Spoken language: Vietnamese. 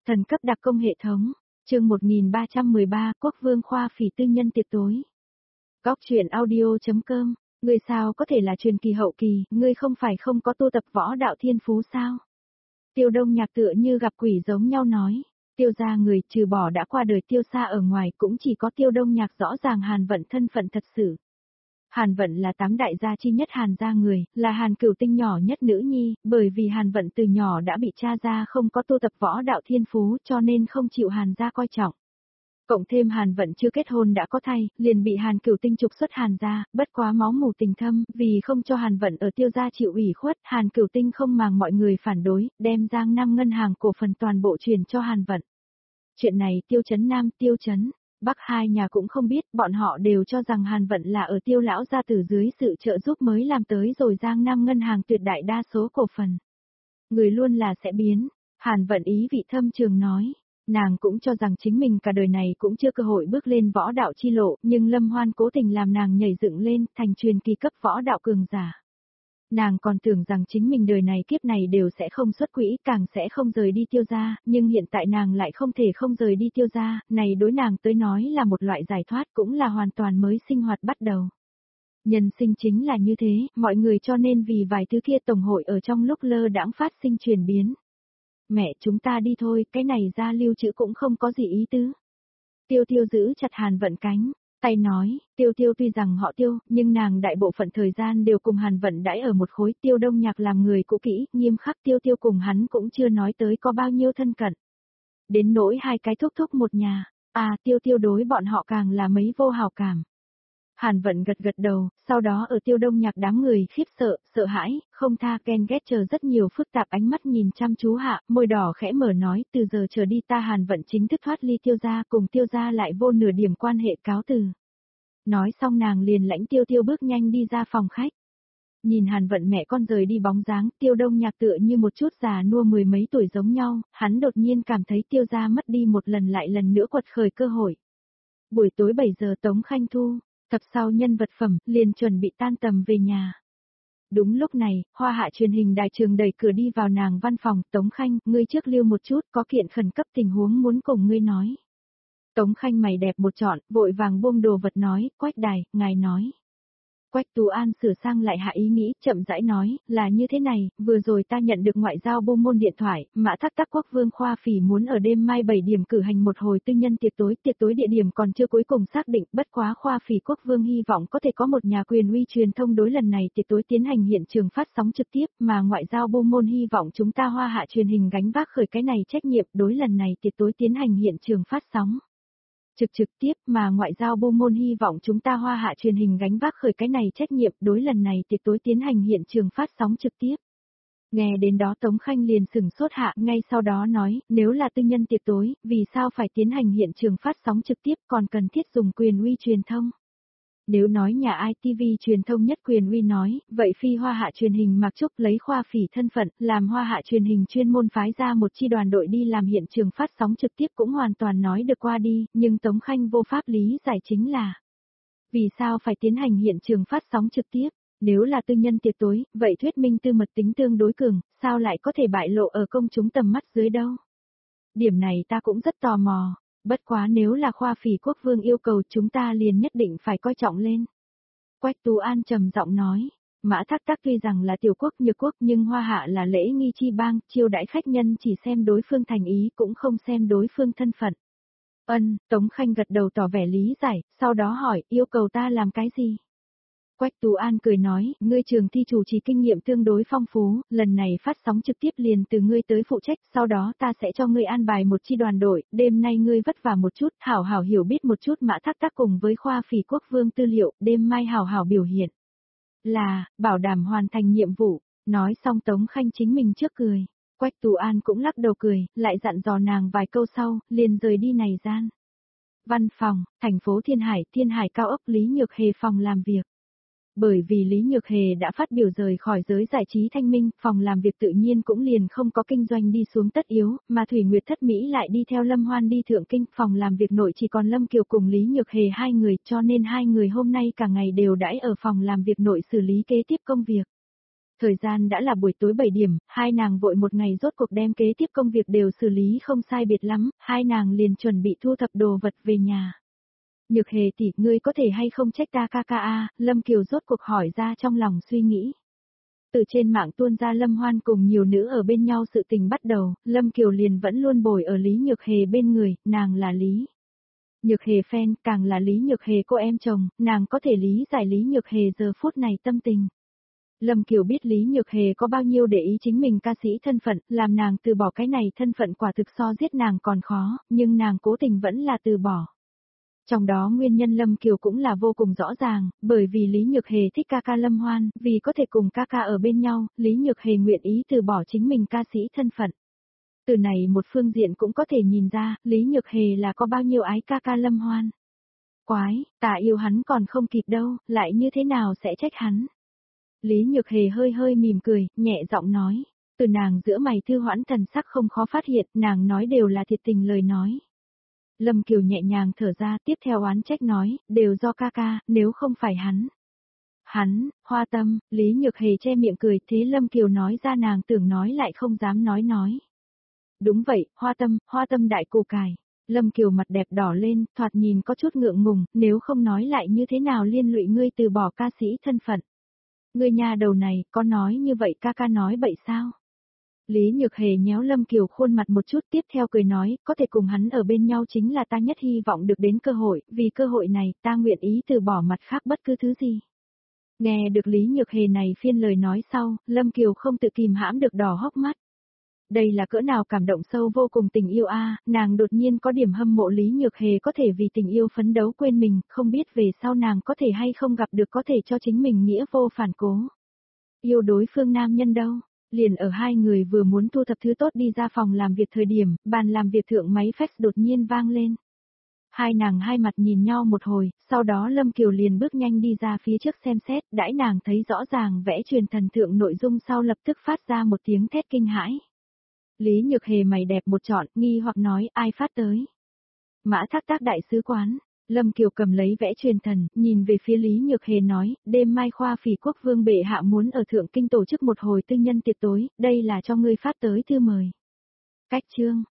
Thần cấp đặc công hệ thống, chương 1313, Quốc vương khoa phỉ tư nhân tiệc tối. Góc truyện audio.com, ngươi sao có thể là truyền kỳ hậu kỳ, ngươi không phải không có tu tập võ đạo thiên phú sao? Tiêu Đông Nhạc tựa như gặp quỷ giống nhau nói, Tiêu gia người trừ bỏ đã qua đời Tiêu Sa ở ngoài cũng chỉ có Tiêu Đông Nhạc rõ ràng Hàn Vận thân phận thật sự. Hàn Vận là 8 đại gia chi nhất Hàn gia người, là Hàn Cửu Tinh nhỏ nhất nữ nhi, bởi vì Hàn Vận từ nhỏ đã bị cha gia không có tu tập võ đạo thiên phú cho nên không chịu Hàn gia coi trọng. Cộng thêm Hàn Vận chưa kết hôn đã có thai, liền bị Hàn Cửu Tinh trục xuất Hàn gia, bất quá máu mủ tình thâm, vì không cho Hàn Vận ở Tiêu gia chịu ủy khuất, Hàn Cửu Tinh không màng mọi người phản đối, đem Giang Nam ngân hàng cổ phần toàn bộ truyền cho Hàn Vận. Chuyện này Tiêu Chấn Nam, Tiêu Chấn Bắc hai nhà cũng không biết, bọn họ đều cho rằng Hàn Vận là ở Tiêu lão gia tử dưới sự trợ giúp mới làm tới rồi Giang Nam ngân hàng tuyệt đại đa số cổ phần. Người luôn là sẽ biến, Hàn Vận ý vị thâm trường nói, nàng cũng cho rằng chính mình cả đời này cũng chưa cơ hội bước lên võ đạo chi lộ, nhưng Lâm Hoan cố tình làm nàng nhảy dựng lên, thành truyền kỳ cấp võ đạo cường giả. Nàng còn tưởng rằng chính mình đời này kiếp này đều sẽ không xuất quỹ, càng sẽ không rời đi Tiêu gia, nhưng hiện tại nàng lại không thể không rời đi Tiêu gia, này đối nàng tới nói là một loại giải thoát, cũng là hoàn toàn mới sinh hoạt bắt đầu. Nhân sinh chính là như thế, mọi người cho nên vì vài thứ kia tổng hội ở trong lúc lơ đãng phát sinh chuyển biến. Mẹ chúng ta đi thôi, cái này ra lưu trữ cũng không có gì ý tứ. Tiêu Tiêu giữ chặt Hàn Vận cánh. Tay nói, Tiêu Tiêu tuy rằng họ Tiêu, nhưng nàng đại bộ phận thời gian đều cùng Hàn Vận đãi ở một khối. Tiêu Đông Nhạc làm người cũ kỹ, nghiêm khắc, Tiêu Tiêu cùng hắn cũng chưa nói tới có bao nhiêu thân cận. Đến nỗi hai cái thúc thúc một nhà, Tiêu Tiêu đối bọn họ càng là mấy vô hào cảm. Hàn Vận gật gật đầu, sau đó ở Tiêu Đông Nhạc đám người khiếp sợ, sợ hãi, không tha, ghen ghét chờ rất nhiều phức tạp ánh mắt nhìn chăm chú hạ, môi đỏ khẽ mở nói, từ giờ trở đi ta Hàn Vận chính thức thoát ly Tiêu gia, cùng Tiêu gia lại vô nửa điểm quan hệ, cáo từ. Nói xong nàng liền lãnh Tiêu Tiêu bước nhanh đi ra phòng khách. Nhìn Hàn Vận mẹ con rời đi bóng dáng, Tiêu Đông Nhạc tựa như một chút già nua mười mấy tuổi giống nhau, hắn đột nhiên cảm thấy Tiêu gia mất đi một lần lại lần nữa quật khởi cơ hội. Buổi tối 7 giờ Tống Khanh Thu, tập sau nhân vật phẩm, liền chuẩn bị tan tầm về nhà. Đúng lúc này, Hoa Hạ truyền hình đài trường đẩy cửa đi vào nàng văn phòng, Tống Khanh, ngươi trước lưu một chút, có kiện khẩn cấp tình huống muốn cùng ngươi nói. Tống Khanh mày đẹp một trọn, vội vàng buông đồ vật nói, Quách đài, ngài nói. Quách Tú An sửa sang lại hạ ý nghĩ, chậm rãi nói, là như thế này, vừa rồi ta nhận được ngoại giao Bô Môn điện thoại, Mã Thác Tắc Quốc vương khoa phỉ muốn ở đêm mai 7 điểm cử hành một hồi tư nhân tiệc tối địa điểm còn chưa cuối cùng xác định, bất quá khoa phỉ quốc vương hy vọng có thể có một nhà quyền uy truyền thông đối lần này tiệc tối tiến hành hiện trường phát sóng trực tiếp, mà ngoại giao Bô Môn hy vọng chúng ta Hoa Hạ truyền hình gánh vác khởi cái này trách nhiệm đối lần này tiệc tối tiến hành hiện trường phát sóng trực tiếp, mà ngoại giao Bô Môn hy vọng chúng ta Hoa Hạ truyền hình gánh vác khởi cái này trách nhiệm đối lần này tiệc tối tiến hành hiện trường phát sóng trực tiếp. Nghe đến đó Tống Khanh liền sửng sốt hạ, ngay sau đó nói, nếu là tư nhân tiệc tối, vì sao phải tiến hành hiện trường phát sóng trực tiếp còn cần thiết dùng quyền uy truyền thông? Nếu nói nhà ITV truyền thông nhất quyền uy nói, vậy phi Hoa Hạ truyền hình Mạc Trúc lấy khoa phỉ thân phận, làm Hoa Hạ truyền hình chuyên môn phái ra một chi đoàn đội đi làm hiện trường phát sóng trực tiếp cũng hoàn toàn nói được qua đi, nhưng Tống Khanh vô pháp lý giải chính là vì sao phải tiến hành hiện trường phát sóng trực tiếp? Nếu là tư nhân tiệc tối, vậy thuyết minh tư mật tính tương đối cường, sao lại có thể bại lộ ở công chúng tầm mắt dưới đâu? Điểm này ta cũng rất tò mò. Bất quá nếu là khoa phỉ quốc vương yêu cầu chúng ta liền nhất định phải coi trọng lên. Quách Tú An trầm giọng nói, Mã Thác Tắc tuy rằng là tiểu quốc nhược quốc nhưng Hoa Hạ là lễ nghi chi bang, chiêu đãi khách nhân chỉ xem đối phương thành ý cũng không xem đối phương thân phận. Tống Khanh gật đầu tỏ vẻ lý giải, sau đó hỏi, yêu cầu ta làm cái gì? Quách Tú An cười nói, ngươi trường thi chủ trì kinh nghiệm tương đối phong phú, lần này phát sóng trực tiếp liền từ ngươi tới phụ trách, sau đó ta sẽ cho ngươi an bài một chi đoàn đội, đêm nay ngươi vất vả một chút, hảo hảo hiểu biết một chút Mã Thác Tắc cùng với khoa phỉ quốc vương tư liệu, đêm mai hảo hảo biểu hiện. Là, bảo đảm hoàn thành nhiệm vụ, nói xong Tống Khanh chính mình trước cười, Quách Tú An cũng lắc đầu cười, lại dặn dò nàng vài câu sau, liền rời đi này gian. Văn phòng, thành phố Thiên Hải cao ốc Lý Nhược Hề phòng làm việc. Bởi vì Lý Nhược Hề đã phát biểu rời khỏi giới giải trí thanh minh, phòng làm việc tự nhiên cũng liền không có kinh doanh đi xuống tất yếu, mà Thủy Nguyệt Thất Mỹ lại đi theo Lâm Hoan đi thượng kinh, phòng làm việc nội chỉ còn Lâm Kiều cùng Lý Nhược Hề hai người, cho nên hai người hôm nay cả ngày đều đãi ở phòng làm việc nội xử lý kế tiếp công việc. Thời gian đã là buổi tối 7 điểm, hai nàng vội một ngày rốt cuộc đem kế tiếp công việc đều xử lý không sai biệt lắm, hai nàng liền chuẩn bị thu thập đồ vật về nhà. Nhược Hề tỷ, ngươi có thể hay không trách ta ca ca a? Lâm Kiều rốt cuộc hỏi ra trong lòng suy nghĩ. Từ trên mạng tuôn ra Lâm Hoan cùng nhiều nữ ở bên nhau sự tình bắt đầu, Lâm Kiều liền vẫn luôn bồi ở Lý Nhược Hề bên người, nàng là Lý Nhược Hề fan, càng là Lý Nhược Hề cô em chồng, nàng có thể lý giải Lý Nhược Hề giờ phút này tâm tình. Lâm Kiều biết Lý Nhược Hề có bao nhiêu để ý chính mình ca sĩ thân phận, làm nàng từ bỏ cái này thân phận quả thực so giết nàng còn khó, nhưng nàng cố tình vẫn là từ bỏ. Trong đó nguyên nhân Lâm Kiều cũng là vô cùng rõ ràng, bởi vì Lý Nhược Hề thích ca ca Lâm Hoan, vì có thể cùng ca ca ở bên nhau, Lý Nhược Hề nguyện ý từ bỏ chính mình ca sĩ thân phận. Từ này một phương diện cũng có thể nhìn ra, Lý Nhược Hề là có bao nhiêu ái ca ca Lâm Hoan. Quái, ta yêu hắn còn không kịp đâu, lại như thế nào sẽ trách hắn. Lý Nhược Hề hơi hơi mỉm cười, nhẹ giọng nói. Từ nàng giữa mày thư hoãn thần sắc không khó phát hiện, nàng nói đều là thiệt tình lời nói. Lâm Kiều nhẹ nhàng thở ra, tiếp theo oán trách nói, đều do ca ca, nếu không phải hắn. Hắn, Hoa Tâm, Lý Nhược Hề che miệng cười, thế Lâm Kiều nói ra nàng tưởng nói lại không dám nói. Đúng vậy, Hoa Tâm đại củ cải. Lâm Kiều mặt đẹp đỏ lên, thoạt nhìn có chút ngượng ngùng, nếu không nói lại như thế nào liên lụy ngươi từ bỏ ca sĩ thân phận. Ngươi nhà đầu này, có nói như vậy ca ca nói bậy sao? Lý Nhược Hề nhéo Lâm Kiều khuôn mặt một chút tiếp theo cười nói, có thể cùng hắn ở bên nhau chính là ta nhất hy vọng được đến cơ hội, vì cơ hội này ta nguyện ý từ bỏ mặt khác bất cứ thứ gì. Nghe được Lý Nhược Hề này phiên lời nói sau, Lâm Kiều không tự kìm hãm được đỏ hốc mắt. Đây là cỡ nào cảm động sâu vô cùng tình yêu a, nàng đột nhiên có điểm hâm mộ Lý Nhược Hề có thể vì tình yêu phấn đấu quên mình, không biết về sau nàng có thể hay không gặp được có thể cho chính mình nghĩa vô phản cố. Yêu đối phương nam nhân đâu? Liền ở hai người vừa muốn thu thập thứ tốt đi ra phòng làm việc thời điểm, bàn làm việc thượng máy fax đột nhiên vang lên. Hai nàng hai mặt nhìn nhau một hồi, sau đó Lâm Kiều liền bước nhanh đi ra phía trước xem xét, đãi nàng thấy rõ ràng vẽ truyền thần thượng nội dung sau lập tức phát ra một tiếng thét kinh hãi. Lý Nhược Hề mày đẹp một trọn, nghi hoặc nói ai phát tới. Mã Thác Tác đại sứ quán. Lâm Kiều cầm lấy vẽ truyền thần, nhìn về phía Lý Nhược Hề nói, đêm mai khoa phỉ quốc vương bệ hạ muốn ở Thượng Kinh tổ chức một hồi tư nhân tiệc tối, đây là cho ngươi phát tới thư mời. Cách chương.